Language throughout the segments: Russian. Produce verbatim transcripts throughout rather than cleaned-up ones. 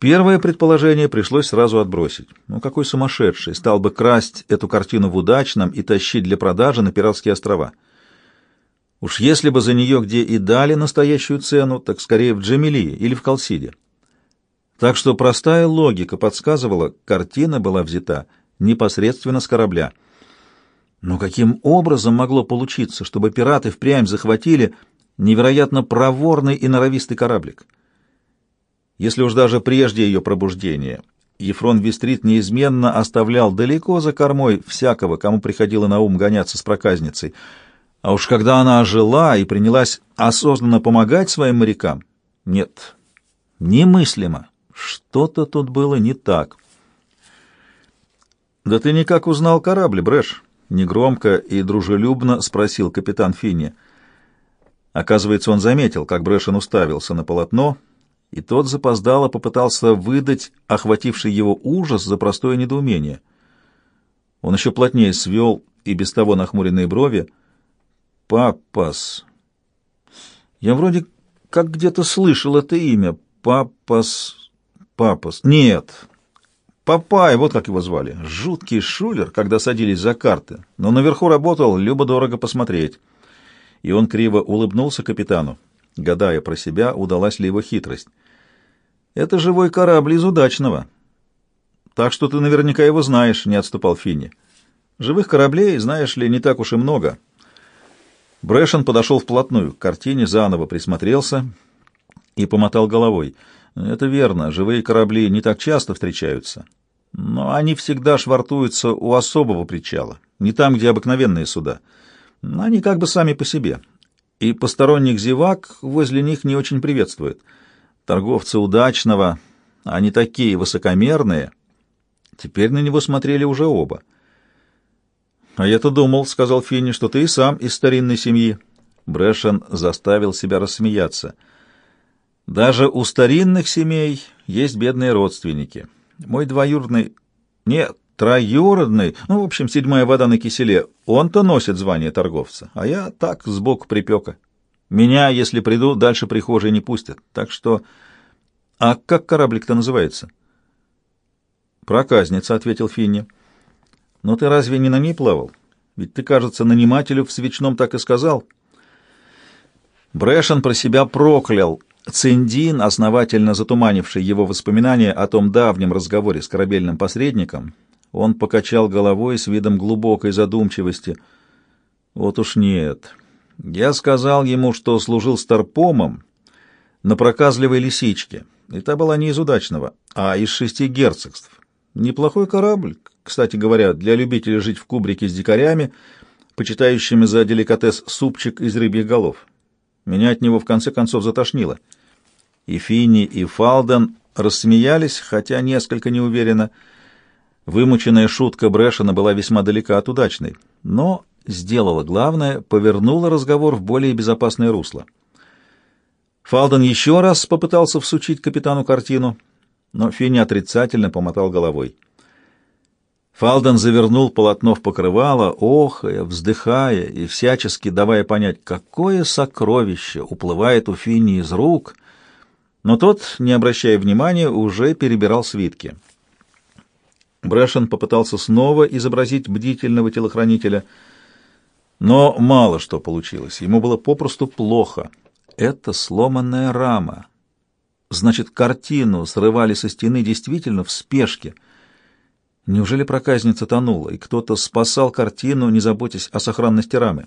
Первое предположение пришлось сразу отбросить. Ну, какой сумасшедший стал бы красть эту картину в Удачном и тащить для продажи на Пиратские острова? Уж если бы за нее где и дали настоящую цену, так скорее в Джамилии или в Калсиде. Так что простая логика подсказывала, картина была взята непосредственно с корабля. Но каким образом могло получиться, чтобы пираты впрямь захватили невероятно проворный и норовистый кораблик? Если уж даже прежде ее пробуждения Ефрон Вестрит неизменно оставлял далеко за кормой всякого, кому приходило на ум гоняться с проказницей, а уж когда она ожила и принялась осознанно помогать своим морякам, нет, немыслимо, что-то тут было не так. «Да ты никак узнал корабль, Брэш?» — негромко и дружелюбно спросил капитан Финни. Оказывается, он заметил, как Брэшен уставился на полотно, и тот запоздало попытался выдать охвативший его ужас за простое недоумение. Он еще плотнее свел и без того нахмуренные брови. «Папас. Я вроде как где-то слышал это имя. Папас... Папас... Нет. Папай, вот как его звали. Жуткий шулер, когда садились за карты. Но наверху работал, любо-дорого посмотреть». И он криво улыбнулся капитану, гадая про себя, удалась ли его хитрость. «Это живой корабль из Удачного. Так что ты наверняка его знаешь», — не отступал Финни. «Живых кораблей, знаешь ли, не так уж и много». Брэшен подошел вплотную к картине, заново присмотрелся и помотал головой. «Это верно, живые корабли не так часто встречаются, но они всегда швартуются у особого причала, не там, где обыкновенные суда. Они как бы сами по себе, и посторонних зевак возле них не очень приветствуют. Торговцы Удачного, они такие высокомерные». Теперь на него смотрели уже оба. «А я-то думал, — сказал Финни, — что ты и сам из старинной семьи». Брэшен заставил себя рассмеяться. «Даже у старинных семей есть бедные родственники. Мой двоюродный... Нет, троюродный, ну, в общем, седьмая вода на киселе, он-то носит звание торговца, а я так, сбоку припека. Меня, если приду, дальше прихожей не пустят. Так что... А как кораблик-то называется?» «Проказница», — ответил Финни. «Но ты разве не на ней плавал? Ведь ты, кажется, нанимателю в Свечном так и сказал». Брэшен про себя проклял Циндин, основательно затуманивший его воспоминания о том давнем разговоре с корабельным посредником. Он покачал головой с видом глубокой задумчивости. «Вот уж нет. Я сказал ему, что служил старпомом на проказливой лисичке, и та была не из Удачного, а из шести герцогств. Неплохой корабль, кстати говоря, для любителей жить в кубрике с дикарями, почитающими за деликатес супчик из рыбьих голов. Меня от него в конце концов затошнило». И Финни, и Фалден рассмеялись, хотя несколько неуверенно. Вымученная шутка Брэшена была весьма далека от удачной, но сделала главное, повернула разговор в более безопасное русло. Фалден еще раз попытался всучить капитану картину, но Финни отрицательно помотал головой. Фалден завернул полотно в покрывало, охая, вздыхая и всячески давая понять, какое сокровище уплывает у Финни из рук, но тот, не обращая внимания, уже перебирал свитки. Брэшен попытался снова изобразить бдительного телохранителя, но мало что получилось. Ему было попросту плохо. Это сломанная рама. Значит, картину срывали со стены действительно в спешке. Неужели проказница тонула, и кто-то спасал картину, не заботясь о сохранности рамы?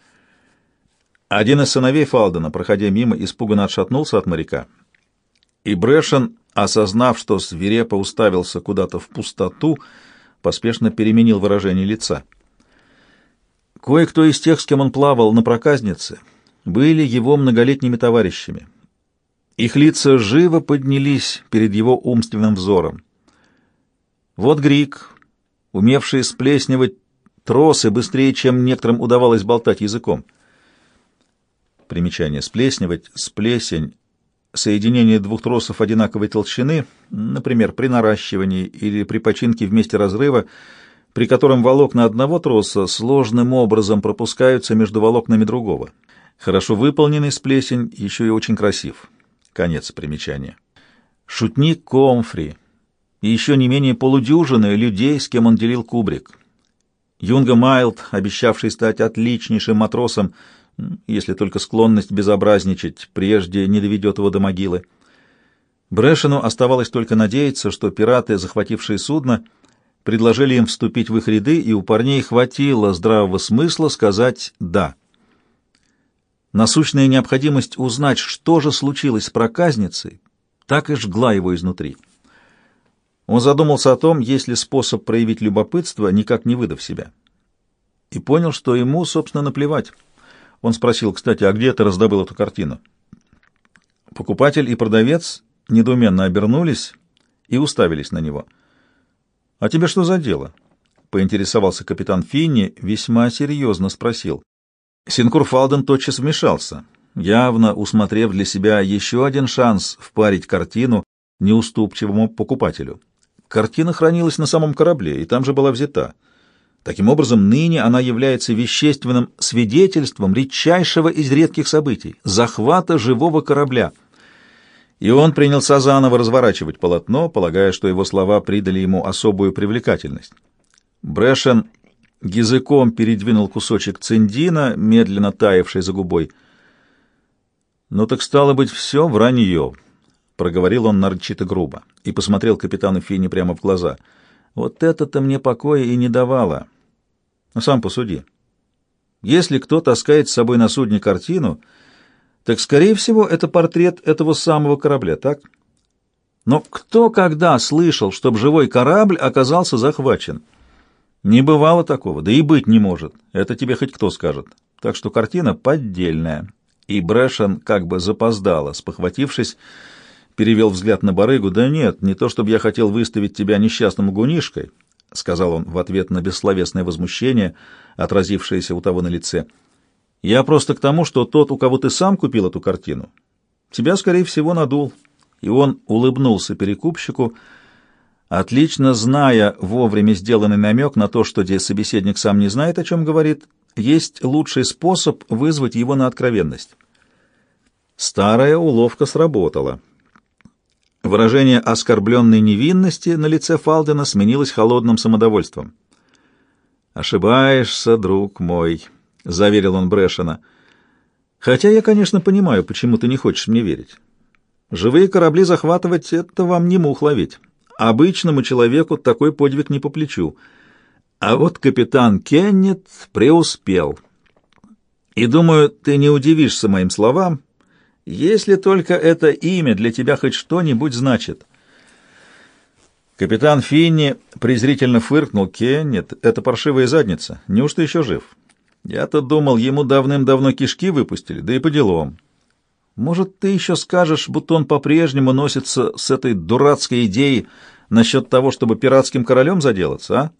Один из сыновей Фалдена, проходя мимо, испуганно отшатнулся от моряка. И Брэшен, осознав, что свирепо уставился куда-то в пустоту, поспешно переменил выражение лица. Кое-кто из тех, с кем он плавал на проказнице, были его многолетними товарищами. Их лица живо поднялись перед его умственным взором. Вот Грик, умевший сплесневать тросы быстрее, чем некоторым удавалось болтать языком. Примечание: сплесневать, сплесень, соединение двух тросов одинаковой толщины, например, при наращивании или при починке в месте разрыва, при котором волокна одного троса сложным образом пропускаются между волокнами другого. Хорошо выполненный сплесень еще и очень красив. Конец примечания. шутник Комфри и еще не менее полудюжины людей, с кем он делил кубрик. Юнга Майлд, обещавший стать отличнейшим матросом, если только склонность безобразничать прежде не доведет его до могилы. Брэшену оставалось только надеяться, что пираты, захватившие судно, предложили им вступить в их ряды, и у парней хватило здравого смысла сказать «да». Насущная необходимость узнать, что же случилось с проказницей, так и жгла его изнутри. Он задумался о том, есть ли способ проявить любопытство, никак не выдав себя. И понял, что ему, собственно, наплевать. Он спросил: «Кстати, а где ты раздобыл эту картину?» Покупатель и продавец недоуменно обернулись и уставились на него. «А тебе что за дело?» — поинтересовался капитан Финни, весьма серьезно спросил. Синкур Фалден тотчас вмешался, явно усмотрев для себя еще один шанс впарить картину неуступчивому покупателю. Картина хранилась на самом корабле, и там же была взята. Таким образом, ныне она является вещественным свидетельством редчайшего из редких событий — захвата живого корабля. И он принялся заново разворачивать полотно, полагая, что его слова придали ему особую привлекательность. Брэшен языком передвинул кусочек циндина, медленно таявший за губой. «Ну так стало быть, все вранье», — проговорил он нарочито грубо и посмотрел капитану Финни прямо в глаза. «Вот это-то мне покоя и не давало. А сам посуди. Если кто таскает с собой на судне картину, так, скорее всего, это портрет этого самого корабля, так? Но кто когда слышал, чтоб живой корабль оказался захвачен? Не бывало такого, да и быть не может. Это тебе хоть кто скажет. Так что картина поддельная». И Брэшен, как бы запоздало, спохватившись, перевел взгляд на барыгу. «Да нет, не то чтобы я хотел выставить тебя несчастным лгунишкой», — сказал он в ответ на бессловесное возмущение, отразившееся у того на лице. «Я просто к тому, что тот, у кого ты сам купил эту картину, тебя, скорее всего, надул». И он улыбнулся перекупщику, отлично зная вовремя сделанный намек на то, что где собеседник сам не знает, о чем говорит, есть лучший способ вызвать его на откровенность. Старая уловка сработала. Выражение оскорбленной невинности на лице Фалдена сменилось холодным самодовольством. «Ошибаешься, друг мой», — заверил он Брэшена. «Хотя я, конечно, понимаю, почему ты не хочешь мне верить. Живые корабли захватывать — это вам не мух ловить. Обычному человеку такой подвиг не по плечу. А вот капитан Кеннет преуспел. И, думаю, ты не удивишься моим словам, если только это имя для тебя хоть что-нибудь значит». Капитан Финни презрительно фыркнул. «Кеннет — это паршивая задница. Неужто еще жив? Я-то думал, ему давным-давно кишки выпустили, да и по делам. Может, ты еще скажешь, будто он по-прежнему носится с этой дурацкой идеей насчет того, чтобы пиратским королем заделаться, а?»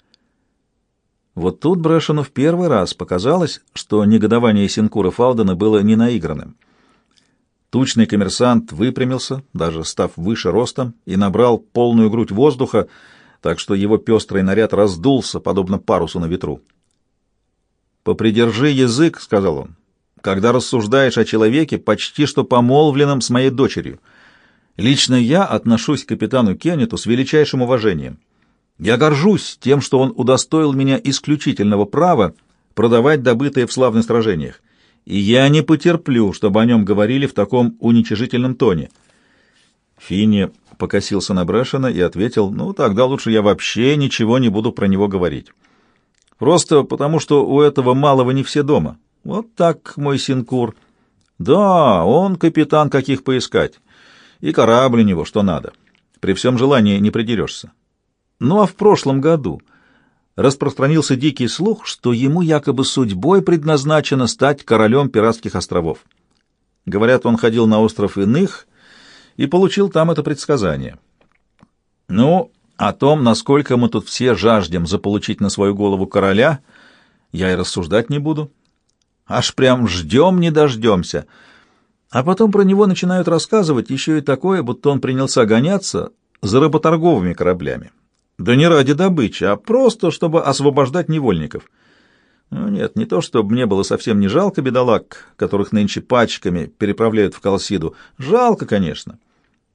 Вот тут Брэшену в первый раз показалось, что негодование Синкура Фалдена было не наигранным. Тучный коммерсант выпрямился, даже став выше ростом, и набрал полную грудь воздуха, так что его пестрый наряд раздулся, подобно парусу на ветру. «Попридержи язык», — сказал он, — «когда рассуждаешь о человеке, почти что помолвленном с моей дочерью. Лично я отношусь к капитану Кеннету с величайшим уважением. Я горжусь тем, что он удостоил меня исключительного права продавать добытое в славных сражениях, и я не потерплю, чтобы о нем говорили в таком уничижительном тоне». Финни покосился на Брэшена и ответил: «Ну, тогда лучше я вообще ничего не буду про него говорить. Просто потому, что у этого малого не все дома. Вот так, мой Синкур. Да, он капитан, каких поискать, и корабль у него что надо. При всем желании не придерешься. Ну, а в прошлом году распространился дикий слух, что ему якобы судьбой предназначено стать королем пиратских островов. Говорят, он ходил на остров Иных и получил там это предсказание. Ну, о том, насколько мы тут все жаждем заполучить на свою голову короля, я и рассуждать не буду. Аж прям ждем не дождемся. А потом про него начинают рассказывать еще и такое, будто он принялся гоняться за работорговыми кораблями. Да не ради добычи, а просто, чтобы освобождать невольников. Ну нет, не то, чтобы мне было совсем не жалко бедолаг, которых нынче пачками переправляют в Колсиду. Жалко, конечно.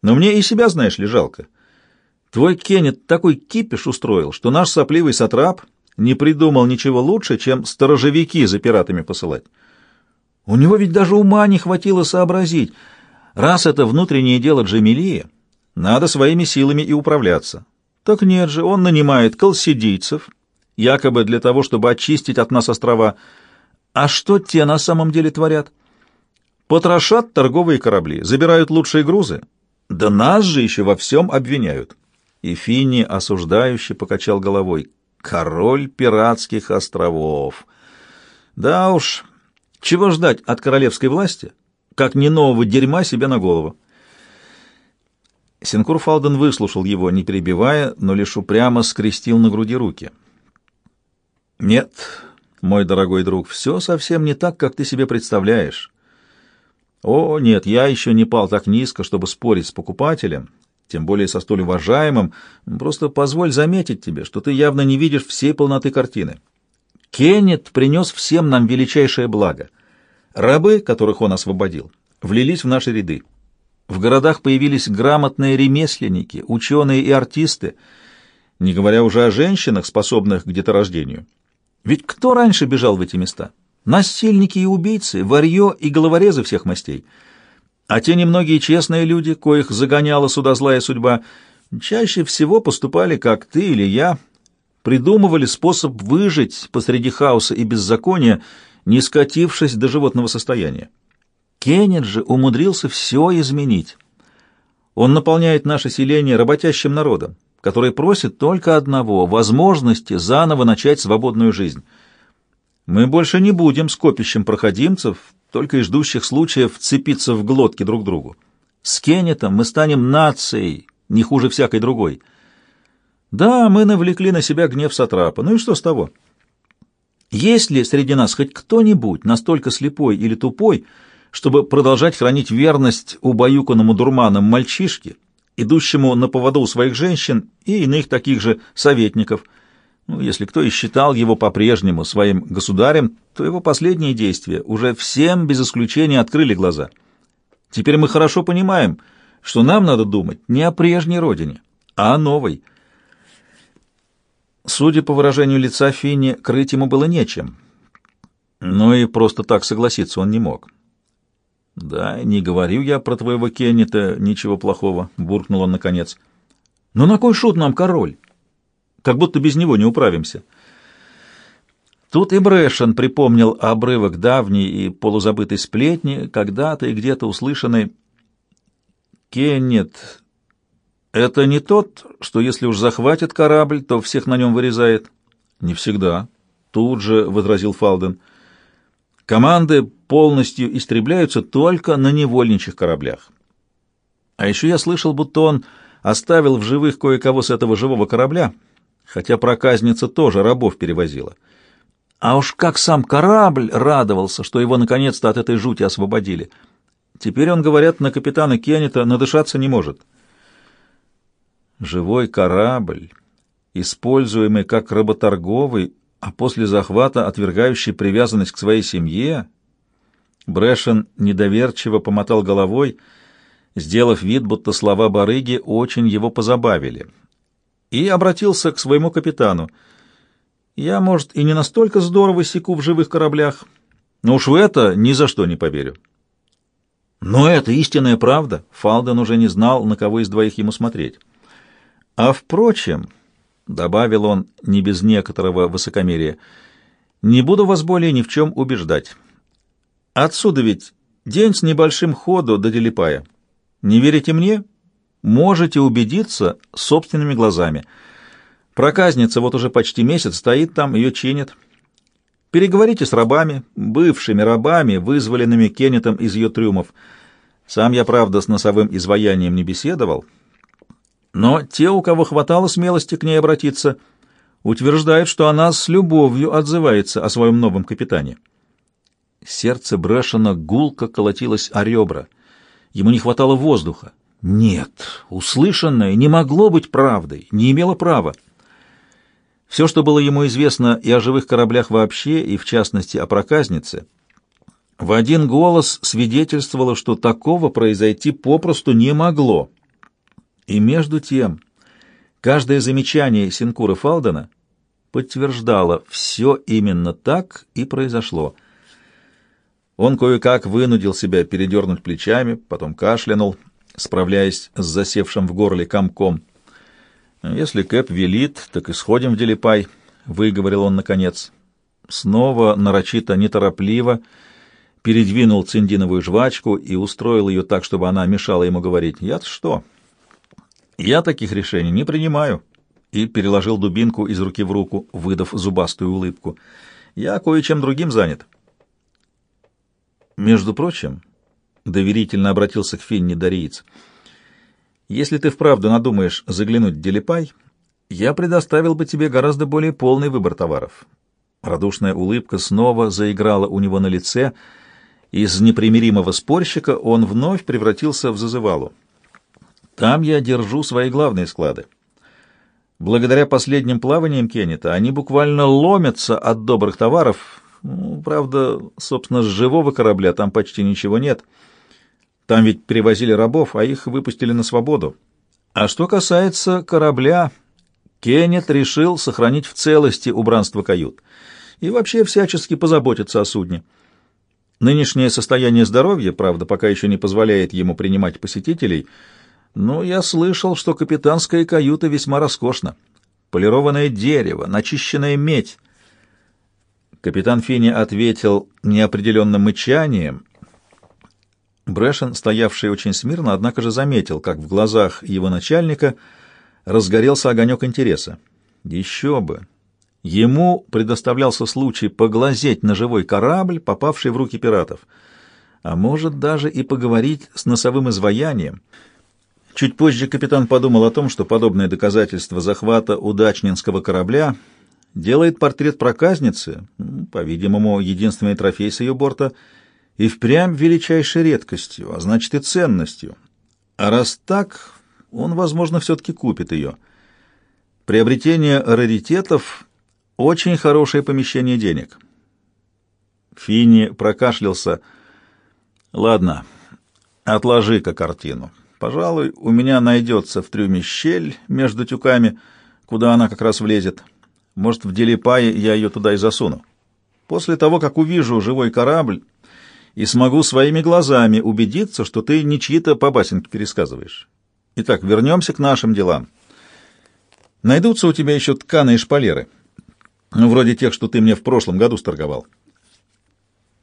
Но мне и себя, знаешь ли, жалко. Твой Кеннет такой кипиш устроил, что наш сопливый сатрап не придумал ничего лучше, чем сторожевики за пиратами посылать. У него ведь даже ума не хватило сообразить. Раз это внутреннее дело Джамилии, надо своими силами и управляться. Так нет же, он нанимает колсидийцев, якобы для того, чтобы очистить от нас острова. А что те на самом деле творят? Потрошат торговые корабли, забирают лучшие грузы. Да нас же еще во всем обвиняют. И Финни осуждающе покачал головой. Король пиратских островов. Да уж, чего ждать от королевской власти, как не нового дерьма себе на голову? Сенкур Фалден выслушал его, не перебивая, но лишь упрямо скрестил на груди руки. «Нет, мой дорогой друг, все совсем не так, как ты себе представляешь. О, нет, я еще не пал так низко, чтобы спорить с покупателем, тем более со столь уважаемым. Просто позволь заметить тебе, что ты явно не видишь всей полноты картины. Кеннет принес всем нам величайшее благо. Рабы, которых он освободил, влились в наши ряды. В городах появились грамотные ремесленники, ученые и артисты, не говоря уже о женщинах, способных к деторождению. Ведь кто раньше бежал в эти места? Насильники и убийцы, варьё и головорезы всех мастей. А те немногие честные люди, коих загоняла сюда злая судьба, чаще всего поступали, как ты или я, придумывали способ выжить посреди хаоса и беззакония, не скатившись до животного состояния. Кеннет же умудрился все изменить. Он наполняет наше селение работящим народом, который просит только одного — возможности заново начать свободную жизнь. Мы больше не будем скопищем проходимцев, только и ждущих случаев вцепиться в глотки друг другу. С Кеннетом мы станем нацией, не хуже всякой другой. Да, мы навлекли на себя гнев сатрапа, ну и что с того? Есть ли среди нас хоть кто-нибудь настолько слепой или тупой, чтобы продолжать хранить верность убаюканному дурманом мальчишке, идущему на поводу у своих женщин и иных таких же советников? Ну, если кто и считал его по-прежнему своим государем, то его последние действия уже всем без исключения открыли глаза. Теперь мы хорошо понимаем, что нам надо думать не о прежней родине, а о новой. Судя по выражению лица Финни, крыть ему было нечем, но и просто так согласиться он не мог. «Да, не говорю я про твоего Кеннета ничего плохого», — буркнул он наконец. «Но на кой шут нам король? Как будто без него не управимся». Тут и Брэшен припомнил обрывок давней и полузабытой сплетни, когда-то и где-то услышанной. «Кеннет — это не тот, что если уж захватит корабль, то всех на нем вырезает?» «Не всегда», — тут же возразил Фалден. «Команды полностью истребляются только на невольничьих кораблях. А еще я слышал, будто он оставил в живых кое-кого с этого живого корабля, хотя проказница тоже рабов перевозила. А уж как сам корабль радовался, что его наконец-то от этой жути освободили. Теперь он, говорят, на капитана Кеннета надышаться не может». Живой корабль, используемый как работорговый, а после захвата отвергающий привязанность к своей семье? Брэшен недоверчиво помотал головой, сделав вид, будто слова барыги очень его позабавили, и обратился к своему капитану. «Я, может, и не настолько здорово секу в живых кораблях, но уж в это ни за что не поверю». «Но это истинная правда», — Фалден уже не знал, на кого из двоих ему смотреть. «А впрочем», — добавил он не без некоторого высокомерия, — «не буду вас более ни в чем убеждать. Отсюда ведь день с небольшим ходу до Делипая. Не верите мне? Можете убедиться собственными глазами. Проказница вот уже почти месяц стоит там, ее чинят. Переговорите с рабами, бывшими рабами, вызволенными Кеннетом из ее трюмов. Сам я, правда, с носовым изваянием не беседовал, но те, у кого хватало смелости к ней обратиться, утверждают, что она с любовью отзывается о своем новом капитане». Сердце Брэшена гулко колотилось о ребра. Ему не хватало воздуха. Нет, услышанное не могло быть правдой, не имело права. Все, что было ему известно и о живых кораблях вообще, и в частности о проказнице, в один голос свидетельствовало, что такого произойти попросту не могло. И между тем, каждое замечание Синкура Фалдена подтверждало, все именно так и произошло. Он кое-как вынудил себя передернуть плечами, потом кашлянул, справляясь с засевшим в горле комком. «Если Кэп велит, так и сходим в Делипай», — выговорил он наконец. Снова нарочито неторопливо передвинул циндиновую жвачку и устроил ее так, чтобы она мешала ему говорить. «Я-то что? Я таких решений не принимаю», и переложил дубинку из руки в руку, выдав зубастую улыбку. «Я кое-чем другим занят». «Между прочим», — доверительно обратился к Финни Дариец, — «если ты вправду надумаешь заглянуть в Делипай, я предоставил бы тебе гораздо более полный выбор товаров». Радушная улыбка снова заиграла у него на лице. Из непримиримого спорщика он вновь превратился в зазывалу. «Там я держу свои главные склады. Благодаря последним плаваниям Кеннета они буквально ломятся от добрых товаров. Ну, правда, собственно, с живого корабля там почти ничего нет. Там ведь перевозили рабов, а их выпустили на свободу. А что касается корабля, Кеннет решил сохранить в целости убранство кают и вообще всячески позаботиться о судне. Нынешнее состояние здоровья, правда, пока еще не позволяет ему принимать посетителей, но я слышал, что капитанская каюта весьма роскошна. Полированное дерево, начищенная медь». Капитан Финни ответил неопределенным мычанием. Брэшен, стоявший очень смирно, однако же заметил, как в глазах его начальника разгорелся огонек интереса. Еще бы! Ему предоставлялся случай поглазеть на живой корабль, попавший в руки пиратов, а может даже и поговорить с носовым изваянием. Чуть позже капитан подумал о том, что подобное доказательство захвата удачнинского корабля делает портрет проказницы, по-видимому, единственный трофей с ее борта, и впрямь величайшей редкостью, а значит и ценностью. А раз так, он, возможно, все-таки купит ее. Приобретение раритетов — очень хорошее помещение денег. Финни прокашлялся. «Ладно, отложи-ка картину. Пожалуй, у меня найдется в трюме щель между тюками, куда она как раз влезет. Может, в Делипае я ее туда и засуну. После того, как увижу живой корабль и смогу своими глазами убедиться, что ты не чьи-то побасенки пересказываешь. Итак, вернемся к нашим делам. Найдутся у тебя еще тканые шпалеры, ну, вроде тех, что ты мне в прошлом году сторговал».